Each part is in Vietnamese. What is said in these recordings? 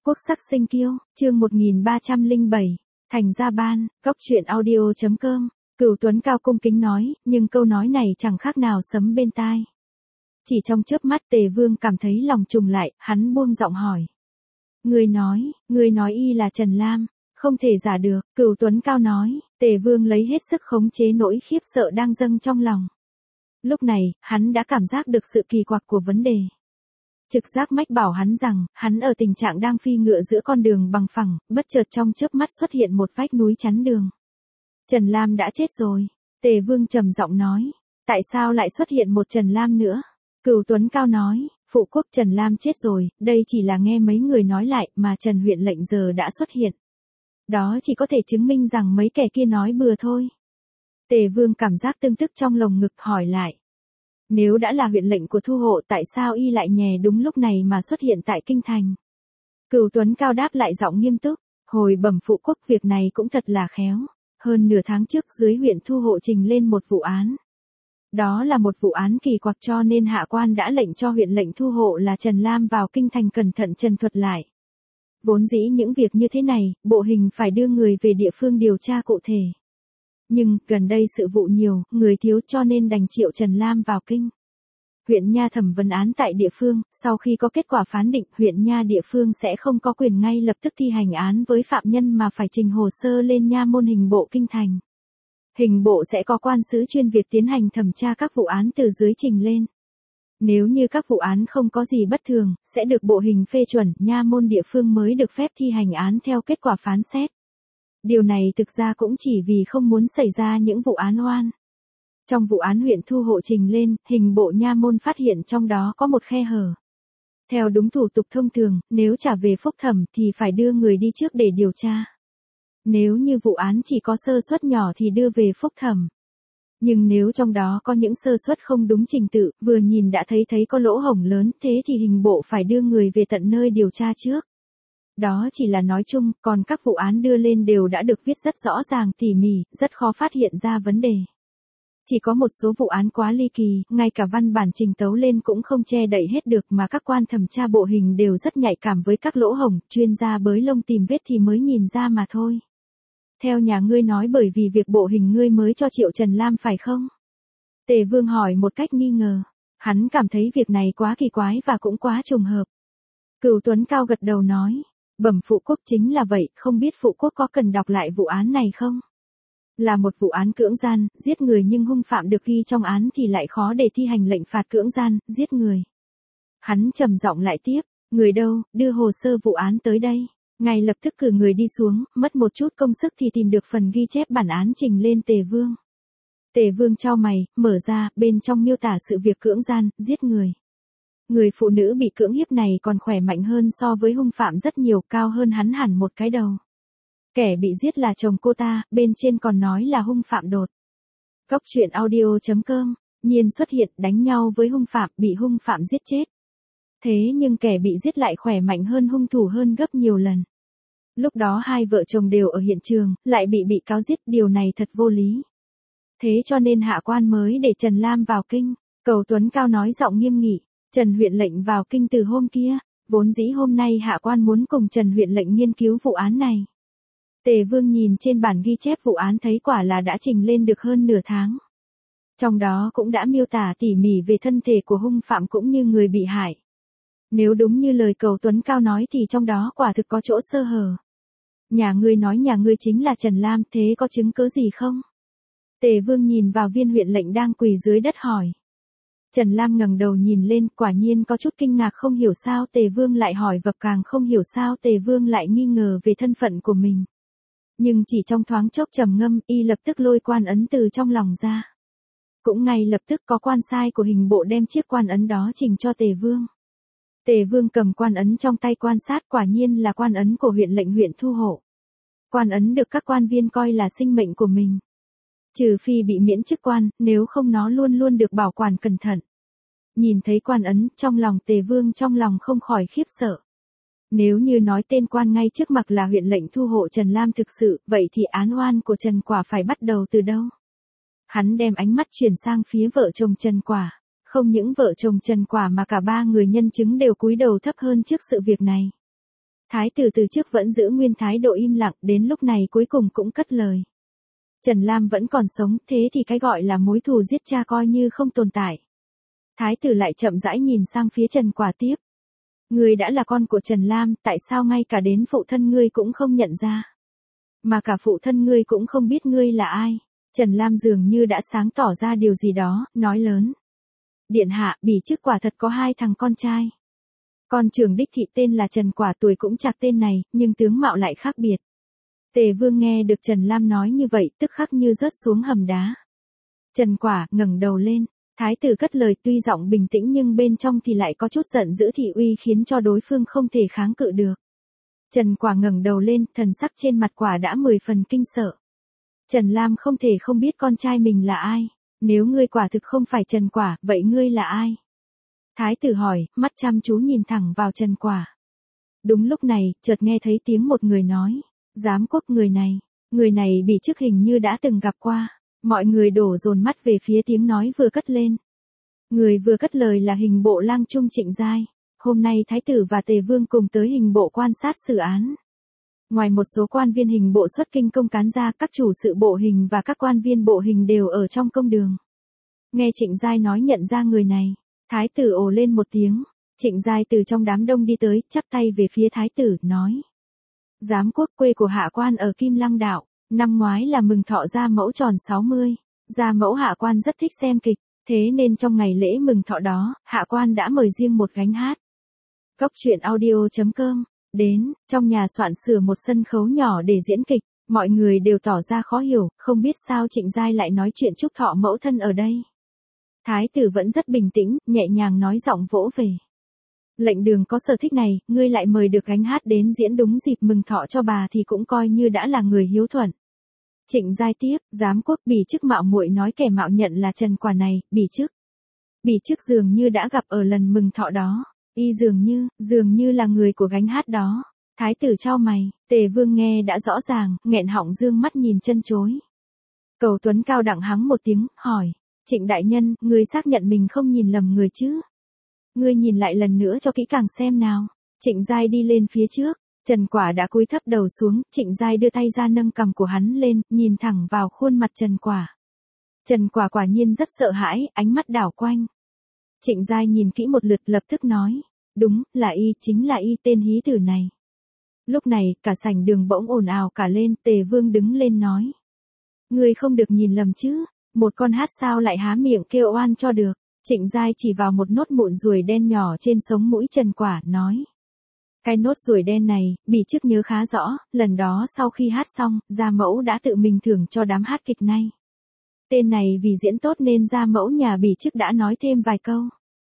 Quốc sắc sinh kiêu, chương 1307, thành gia ban, góc truyện audio.com, Cửu Tuấn Cao cung kính nói, nhưng câu nói này chẳng khác nào sấm bên tai. Chỉ trong chớp mắt Tề Vương cảm thấy lòng trùng lại, hắn buông giọng hỏi. Ngươi nói y là Trần Lam, không thể giả được, Cửu Tuấn Cao nói, Tề Vương lấy hết sức khống chế nỗi khiếp sợ đang dâng trong lòng. Lúc này, hắn đã cảm giác được sự kỳ quặc của vấn đề. Trực giác mách bảo hắn rằng, hắn ở tình trạng đang phi ngựa giữa con đường bằng phẳng, bất chợt trong chớp mắt xuất hiện một vách núi chắn đường. Trần Lam đã chết rồi, Tề Vương trầm giọng nói, tại sao lại xuất hiện một Trần Lam nữa? Cửu Tuấn Cao nói, phụ quốc Trần Lam chết rồi, đây chỉ là nghe mấy người nói lại mà Trần huyện lệnh giờ đã xuất hiện. Đó chỉ có thể chứng minh rằng mấy kẻ kia nói bừa thôi. Tề Vương cảm giác tương tức trong lồng ngực hỏi lại. Nếu đã là huyện lệnh của Thu Hộ tại sao y lại nhè đúng lúc này mà xuất hiện tại kinh thành? Cửu Tuấn Cao đáp lại giọng nghiêm túc, hồi bẩm phụ quốc việc này cũng thật là khéo. Hơn nửa tháng trước dưới huyện Thu Hộ trình lên một vụ án. Đó là một vụ án kỳ quặc cho nên hạ quan đã lệnh cho huyện lệnh Thu Hộ là Trần Lam vào kinh thành cẩn thận trần thuật lại. Vốn dĩ những việc như thế này, bộ hình phải đưa người về địa phương điều tra cụ thể. Nhưng, gần đây sự vụ nhiều, người thiếu cho nên đành triệu Trần Lam vào kinh. Huyện Nha thẩm vấn án tại địa phương, sau khi có kết quả phán định, huyện Nha địa phương sẽ không có quyền ngay lập tức thi hành án với phạm nhân mà phải trình hồ sơ lên Nha môn hình bộ kinh thành. Hình bộ sẽ có quan sứ chuyên việc tiến hành thẩm tra các vụ án từ dưới trình lên. Nếu như các vụ án không có gì bất thường, sẽ được bộ hình phê chuẩn, Nha môn địa phương mới được phép thi hành án theo kết quả phán xét. Điều này thực ra cũng chỉ vì không muốn xảy ra những vụ án oan. Trong vụ án huyện Thu Hộ trình lên, hình bộ Nha môn phát hiện trong đó có một khe hở. Theo đúng thủ tục thông thường, nếu trả về phúc thẩm thì phải đưa người đi trước để điều tra. Nếu như vụ án chỉ có sơ suất nhỏ thì đưa về phúc thẩm. Nhưng nếu trong đó có những sơ suất không đúng trình tự, vừa nhìn đã thấy có lỗ hổng lớn, thế thì hình bộ phải đưa người về tận nơi điều tra trước. Đó chỉ là nói chung, còn các vụ án đưa lên đều đã được viết rất rõ ràng tỉ mỉ, rất khó phát hiện ra vấn đề. Chỉ có một số vụ án quá ly kỳ, ngay cả văn bản trình tấu lên cũng không che đậy hết được mà các quan thẩm tra bộ hình đều rất nhạy cảm với các lỗ hổng, chuyên gia bới lông tìm vết thì mới nhìn ra mà thôi. Theo nhà ngươi nói bởi vì việc bộ hình ngươi mới cho triệu Trần Lam phải không? Tề Vương hỏi một cách nghi ngờ. Hắn cảm thấy việc này quá kỳ quái và cũng quá trùng hợp. Cửu Tuấn Cao gật đầu nói. Bẩm phụ quốc chính là vậy, không biết phụ quốc có cần đọc lại vụ án này không? Là một vụ án cưỡng gian, giết người nhưng hung phạm được ghi trong án thì lại khó để thi hành lệnh phạt cưỡng gian, giết người. Hắn trầm giọng lại tiếp, người đâu, đưa hồ sơ vụ án tới đây. Ngay lập tức cử người đi xuống, mất một chút công sức thì tìm được phần ghi chép bản án trình lên Tề Vương. Tề Vương chau mày, mở ra, bên trong miêu tả sự việc cưỡng gian, giết người. Người phụ nữ bị cưỡng hiếp này còn khỏe mạnh hơn so với hung phạm rất nhiều, cao hơn hắn hẳn một cái đầu. Kẻ bị giết là chồng cô ta, bên trên còn nói là hung phạm đột. Góc truyện audio.com, Nhiên xuất hiện đánh nhau với hung phạm, bị hung phạm giết chết. Thế nhưng kẻ bị giết lại khỏe mạnh hơn hung thủ hơn gấp nhiều lần. Lúc đó hai vợ chồng đều ở hiện trường, lại bị cáo giết, điều này thật vô lý. Thế cho nên hạ quan mới để Trần Lam vào kinh. Cửu Tuấn Cao nói giọng nghiêm nghị. Trần huyện lệnh vào kinh từ hôm kia, vốn dĩ hôm nay hạ quan muốn cùng Trần huyện lệnh nghiên cứu vụ án này. Tề Vương nhìn trên bản ghi chép vụ án thấy quả là đã trình lên được hơn nửa tháng. Trong đó cũng đã miêu tả tỉ mỉ về thân thể của hung phạm cũng như người bị hại. Nếu đúng như lời Cửu Tuấn Cao nói thì trong đó quả thực có chỗ sơ hở. Nhà ngươi nói nhà ngươi chính là Trần Lam, thế có chứng cứ gì không? Tề Vương nhìn vào viên huyện lệnh đang quỳ dưới đất hỏi. Trần Lam ngẩng đầu nhìn lên, quả nhiên có chút kinh ngạc không hiểu sao Tề Vương lại hỏi và càng không hiểu sao Tề Vương lại nghi ngờ về thân phận của mình. Nhưng chỉ trong thoáng chốc trầm ngâm, y lập tức lôi quan ấn từ trong lòng ra. Cũng ngay lập tức có quan sai của hình bộ đem chiếc quan ấn đó trình cho Tề Vương. Tề Vương cầm quan ấn trong tay quan sát, quả nhiên là quan ấn của huyện lệnh huyện Thu Hộ. Quan ấn được các quan viên coi là sinh mệnh của mình. Trừ phi bị miễn chức quan, nếu không nó luôn luôn được bảo quản cẩn thận. Nhìn thấy quan ấn, trong lòng Tề Vương trong lòng không khỏi khiếp sợ. Nếu như nói tên quan ngay trước mặt là huyện lệnh Thu Hộ Trần Lam thực sự, vậy thì án oan của Trần Quả phải bắt đầu từ đâu? Hắn đem ánh mắt chuyển sang phía vợ chồng Trần Quả. Không những vợ chồng Trần Quả mà cả ba người nhân chứng đều cúi đầu thấp hơn trước sự việc này. Thái tử từ trước vẫn giữ nguyên thái độ im lặng, đến lúc này cuối cùng cũng cất lời. Trần Lam vẫn còn sống, thế thì cái gọi là mối thù giết cha coi như không tồn tại. Thái tử lại chậm rãi nhìn sang phía Trần Quả tiếp. Ngươi đã là con của Trần Lam, tại sao ngay cả đến phụ thân ngươi cũng không nhận ra? Mà cả phụ thân ngươi cũng không biết ngươi là ai. Trần Lam dường như đã sáng tỏ ra điều gì đó, nói lớn. Điện hạ, Bỉ Chức quả thật có 2 thằng con trai. Con trưởng đích thị tên là Trần Quả, tuổi cũng chạc tên này, nhưng tướng mạo lại khác biệt. Tề Vương nghe được Trần Lam nói như vậy, tức khắc như rớt xuống hầm đá. Trần Quả ngẩng đầu lên, thái tử cất lời tuy giọng bình tĩnh nhưng bên trong thì lại có chút giận dữ thị uy khiến cho đối phương không thể kháng cự được. Trần Quả ngẩng đầu lên, thần sắc trên mặt quả đã 10 phần kinh sợ. Trần Lam không thể không biết con trai mình là ai. Nếu ngươi quả thực không phải Trần Quả, vậy ngươi là ai? Thái tử hỏi, mắt chăm chú nhìn thẳng vào Trần Quả. Đúng lúc này, chợt nghe thấy tiếng một người nói. Giám quốc người này Bỉ Chức hình như đã từng gặp qua. Mọi người đổ dồn mắt về phía tiếng nói vừa cất lên. Người vừa cất lời là hình bộ lang trung Trịnh Giai. Hôm nay Thái tử và Tề Vương cùng tới hình bộ quan sát xử án. Ngoài một số quan viên hình bộ xuất kinh công cán ra, các chủ sự bộ hình và các quan viên bộ hình đều ở trong công đường. Nghe Trịnh Giai nói nhận ra người này, Thái tử ồ lên một tiếng. Trịnh Giai từ trong đám đông đi tới, chắp tay về phía Thái tử, nói. Giám quốc, quê của hạ quan ở Kim Lăng Đạo, năm ngoái là mừng thọ gia mẫu tròn 60. Gia mẫu hạ quan rất thích xem kịch, thế nên trong ngày lễ mừng thọ đó, hạ quan đã mời riêng một gánh hát. Góc truyện audio.com đến, trong nhà soạn sửa một sân khấu nhỏ để diễn kịch, mọi người đều tỏ ra khó hiểu, không biết sao Trịnh Giai lại nói chuyện chúc thọ mẫu thân ở đây. Thái tử vẫn rất bình tĩnh, nhẹ nhàng nói giọng vỗ về. Lệnh đường có sở thích này, ngươi lại mời được gánh hát đến diễn đúng dịp mừng thọ cho bà thì cũng coi như đã là người hiếu thuận. Trịnh Giai tiếp, giám quốc Bỉ Chức mạo muội nói kẻ mạo nhận là Trần Quả này, Bỉ Chức dường như đã gặp ở lần mừng thọ đó. Y dường như là người của gánh hát đó. Thái tử chau mày, Tề Vương nghe đã rõ ràng, nghẹn họng dương mắt nhìn chân chối. Cầu Tuấn Cao đặng hắng một tiếng, hỏi. Trịnh đại nhân, ngươi xác nhận mình không nhìn lầm người chứ? Ngươi nhìn lại lần nữa cho kỹ càng xem nào. Trịnh Giai đi lên phía trước. Trần Quả đã cúi thấp đầu xuống, Trịnh Giai đưa tay ra nâng cằm của hắn lên, nhìn thẳng vào khuôn mặt Trần Quả. Trần Quả quả nhiên rất sợ hãi, ánh mắt đảo quanh. Trịnh Giai nhìn kỹ một lượt lập tức nói. Đúng, là y, chính là y, tên hí tử này. Lúc này, cả sảnh đường bỗng ồn ào cả lên, Tề Vương đứng lên nói. Ngươi không được nhìn lầm chứ, một con hát sao lại há miệng kêu oan cho được. Trịnh Giai chỉ vào một nốt mụn ruồi đen nhỏ trên sống mũi Trần Quả, nói. Cái nốt ruồi đen này, Bỉ Chức nhớ khá rõ, lần đó sau khi hát xong, gia mẫu đã tự mình thưởng cho đám hát kịch này. Tên này vì diễn tốt nên gia mẫu nhà Bỉ Chức đã nói thêm vài câu.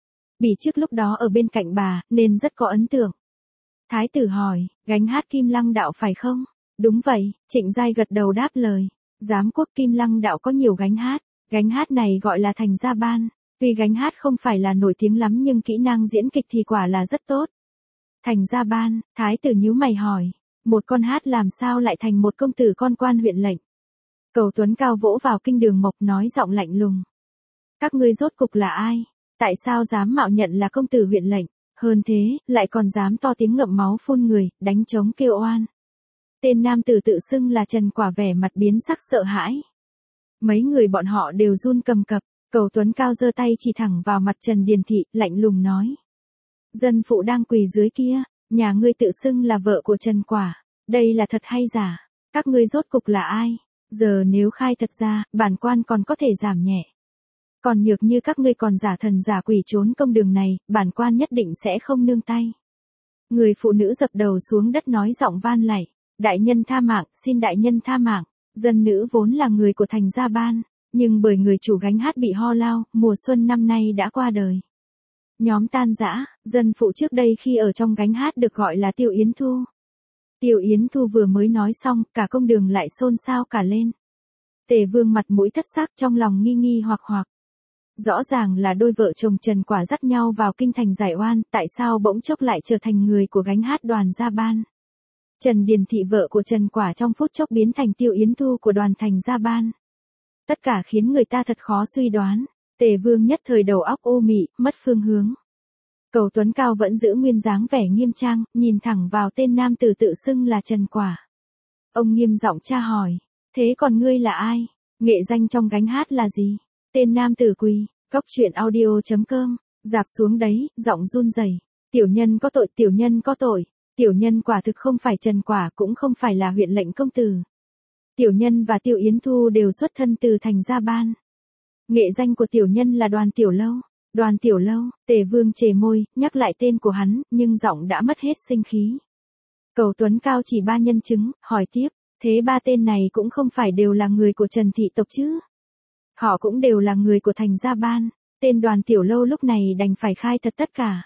Bỉ Chức lúc đó ở bên cạnh bà, nên rất có ấn tượng. Thái tử hỏi, gánh hát Kim Lăng Đạo phải không? Đúng vậy, Trịnh Giai gật đầu đáp lời. Giám quốc Kim Lăng Đạo có nhiều gánh hát này gọi là Thành Gia Ban. Tuy gánh hát không phải là nổi tiếng lắm nhưng kỹ năng diễn kịch thì quả là rất tốt. Thành Gia Ban, thái tử nhíu mày hỏi, một con hát làm sao lại thành một công tử con quan huyện lệnh? Cầu Tuấn Cao vỗ vào kinh đường mộc nói giọng lạnh lùng. Các ngươi rốt cục là ai? Tại sao dám mạo nhận là công tử huyện lệnh? Hơn thế, lại còn dám to tiếng ngậm máu phun người, đánh trống kêu oan. Tên nam tử tự xưng là Trần Quả vẻ mặt biến sắc sợ hãi. Mấy người bọn họ đều run cầm cập. Cầu Tuấn Cao giơ tay chỉ thẳng vào mặt Trần Điền Thị, lạnh lùng nói. Dân phụ đang quỳ dưới kia, nhà ngươi tự xưng là vợ của Trần Quả. Đây là thật hay giả? Các ngươi rốt cục là ai? Giờ nếu khai thật ra, bản quan còn có thể giảm nhẹ. Còn nhược như các ngươi còn giả thần giả quỷ trốn công đường này, bản quan nhất định sẽ không nương tay. Người phụ nữ dập đầu xuống đất nói giọng van lạy. Đại nhân tha mạng, xin đại nhân tha mạng. Dân nữ vốn là người của Thành Gia Ban. Nhưng bởi người chủ gánh hát bị ho lao, mùa xuân năm nay đã qua đời. Nhóm tan rã, dân phụ trước đây khi ở trong gánh hát được gọi là Tiêu Yến Thu. Tiêu Yến Thu vừa mới nói xong, cả công đường lại xôn xao cả lên. Tề Vương mặt mũi thất sắc trong lòng nghi nghi hoặc. Rõ ràng là đôi vợ chồng Trần Quả dắt nhau vào kinh thành giải oan, tại sao bỗng chốc lại trở thành người của gánh hát đoàn Gia Ban. Trần Điền Thị vợ của Trần Quả trong phút chốc biến thành Tiêu Yến Thu của đoàn Thành Gia Ban. Tất cả khiến người ta thật khó suy đoán. Tề Vương nhất thời đầu óc ô mị, mất phương hướng. Cầu Tuấn Cao vẫn giữ nguyên dáng vẻ nghiêm trang, nhìn thẳng vào tên nam tử tự xưng là Trần Quả. Ông nghiêm giọng tra hỏi, thế còn ngươi là ai? Nghệ danh trong gánh hát là gì? Tên nam tử quỳ, Cóc Truyện Audio.com, dạp xuống đấy, giọng run rẩy. Tiểu nhân có tội, tiểu nhân có tội. Tiểu nhân quả thực không phải Trần Quả, cũng không phải là huyện lệnh công tử. Tiểu nhân và Tiêu Yến Thu đều xuất thân từ thành Gia Ban. Nghệ danh của tiểu nhân là Đoàn Tiểu Lâu. Đoàn Tiểu Lâu, Tề Vương chề môi, nhắc lại tên của hắn, nhưng giọng đã mất hết sinh khí. Cầu Tuấn Cao chỉ 3 nhân chứng, hỏi tiếp, thế 3 tên này cũng không phải đều là người của Trần thị tộc chứ? Họ cũng đều là người của thành Gia Ban. Tên Đoàn Tiểu Lâu lúc này đành phải khai thật tất cả.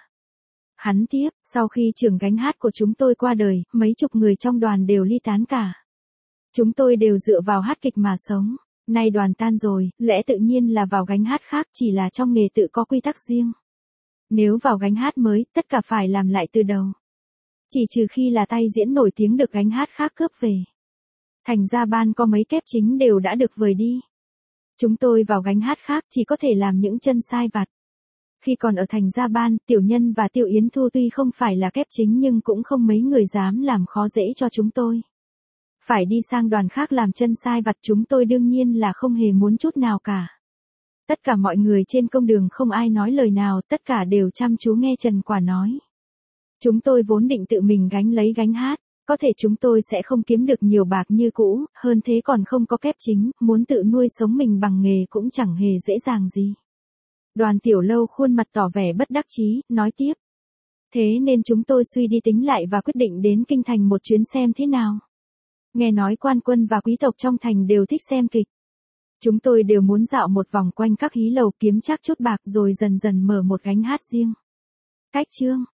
Hắn tiếp, sau khi trưởng gánh hát của chúng tôi qua đời, mấy chục người trong đoàn đều ly tán cả. Chúng tôi đều dựa vào hát kịch mà sống. Nay đoàn tan rồi, lẽ tự nhiên là vào gánh hát khác, chỉ là trong nghề tự có quy tắc riêng. Nếu vào gánh hát mới, tất cả phải làm lại từ đầu. Chỉ trừ khi là tay diễn nổi tiếng được gánh hát khác cướp về. Thành Gia Ban có mấy kép chính đều đã được vời đi. Chúng tôi vào gánh hát khác chỉ có thể làm những chân sai vặt. Khi còn ở thành Gia Ban, Tiểu Nhân và Tiêu Yến Thu tuy không phải là kép chính nhưng cũng không mấy người dám làm khó dễ cho chúng tôi. Phải đi sang đoàn khác làm chân sai vặt chúng tôi đương nhiên là không hề muốn chút nào cả. Tất cả mọi người trên công đường không ai nói lời nào, tất cả đều chăm chú nghe Trần Quả nói. Chúng tôi vốn định tự mình gánh lấy gánh hát, có thể chúng tôi sẽ không kiếm được nhiều bạc như cũ, hơn thế còn không có kép chính, muốn tự nuôi sống mình bằng nghề cũng chẳng hề dễ dàng gì. Đoàn Tiểu Lâu khuôn mặt tỏ vẻ bất đắc chí, nói tiếp. Thế nên chúng tôi suy đi tính lại và quyết định đến kinh thành một chuyến xem thế nào. Nghe nói quan quân và quý tộc trong thành đều thích xem kịch. Chúng tôi đều muốn dạo một vòng quanh các hí lầu kiếm chắc chút bạc rồi dần dần mở một gánh hát riêng. Cách chương